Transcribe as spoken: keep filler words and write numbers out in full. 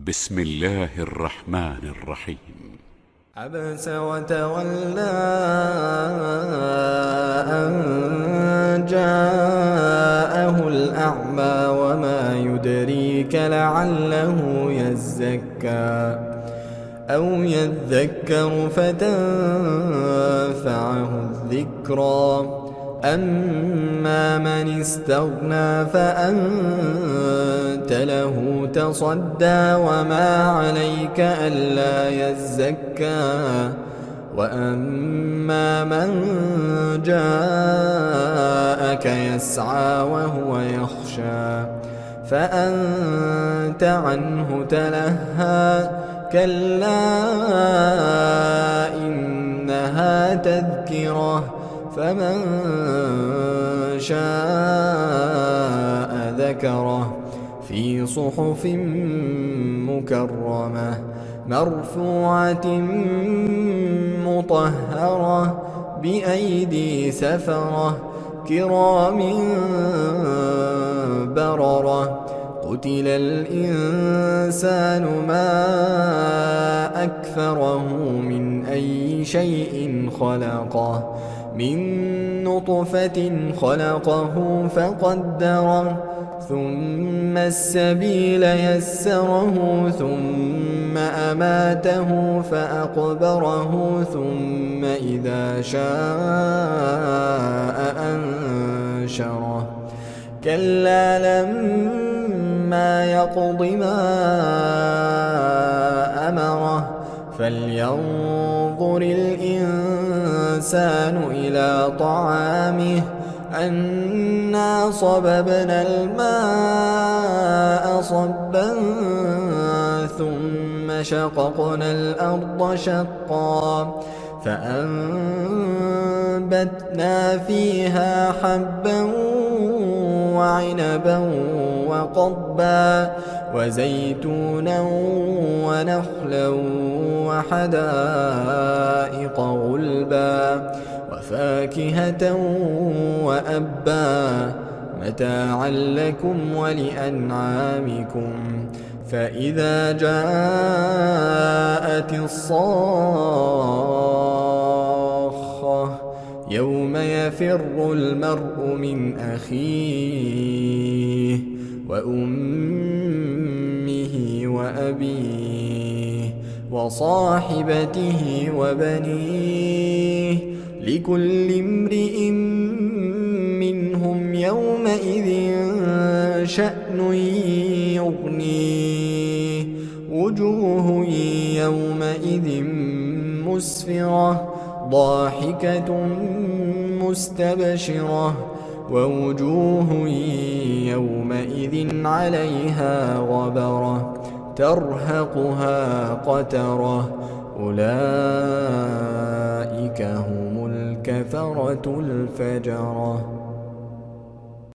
بسم الله الرحمن الرحيم. عبس وتولى أن جاءه الأعمى وما يدريك لعله يزكى أو يذكر فتنفعه الذكرى. أما من استغنى فأنت له تصدى وما عليك ألا يزكى. وأما من جاءك يسعى وهو يخشى فأنت عنه تلهى. كلا إنها تذكرة فمن شاء ذكره في صحف مكرمة مرفوعة مطهرة بأيدي سفرة كرام بررة. قتل الإنسان ما أكفره من أي شيء خلقه من نطفة خلقه فقدره ثم السبيل يسره ثم أماته فأقبره ثم إذا شاء أنشره. كلا لما يقض ما أمره فلينظر الإنسان إلى طعامه أنا صببنا الماء صبا ثم شققنا الأرض شقا فأنبتنا فيها حبا وعنبا وقضبا وزيتونا ونخلا وحدائق غلبا وفاكهة وأبا متاعا لكم ولأنعامكم. فإذا جاءت الصاخة يوم يفر المرء من أخيه وأمه وأبيه وصاحبته وبنيه لكل امرئ منهم يومئذ شأن يغنيه. وجوه يومئذ مسفرة ضاحكة مستبشرة ووجوه يومئذ عليها غبرة ترهقها قترة. أولئك هم الكفرة الفجرة.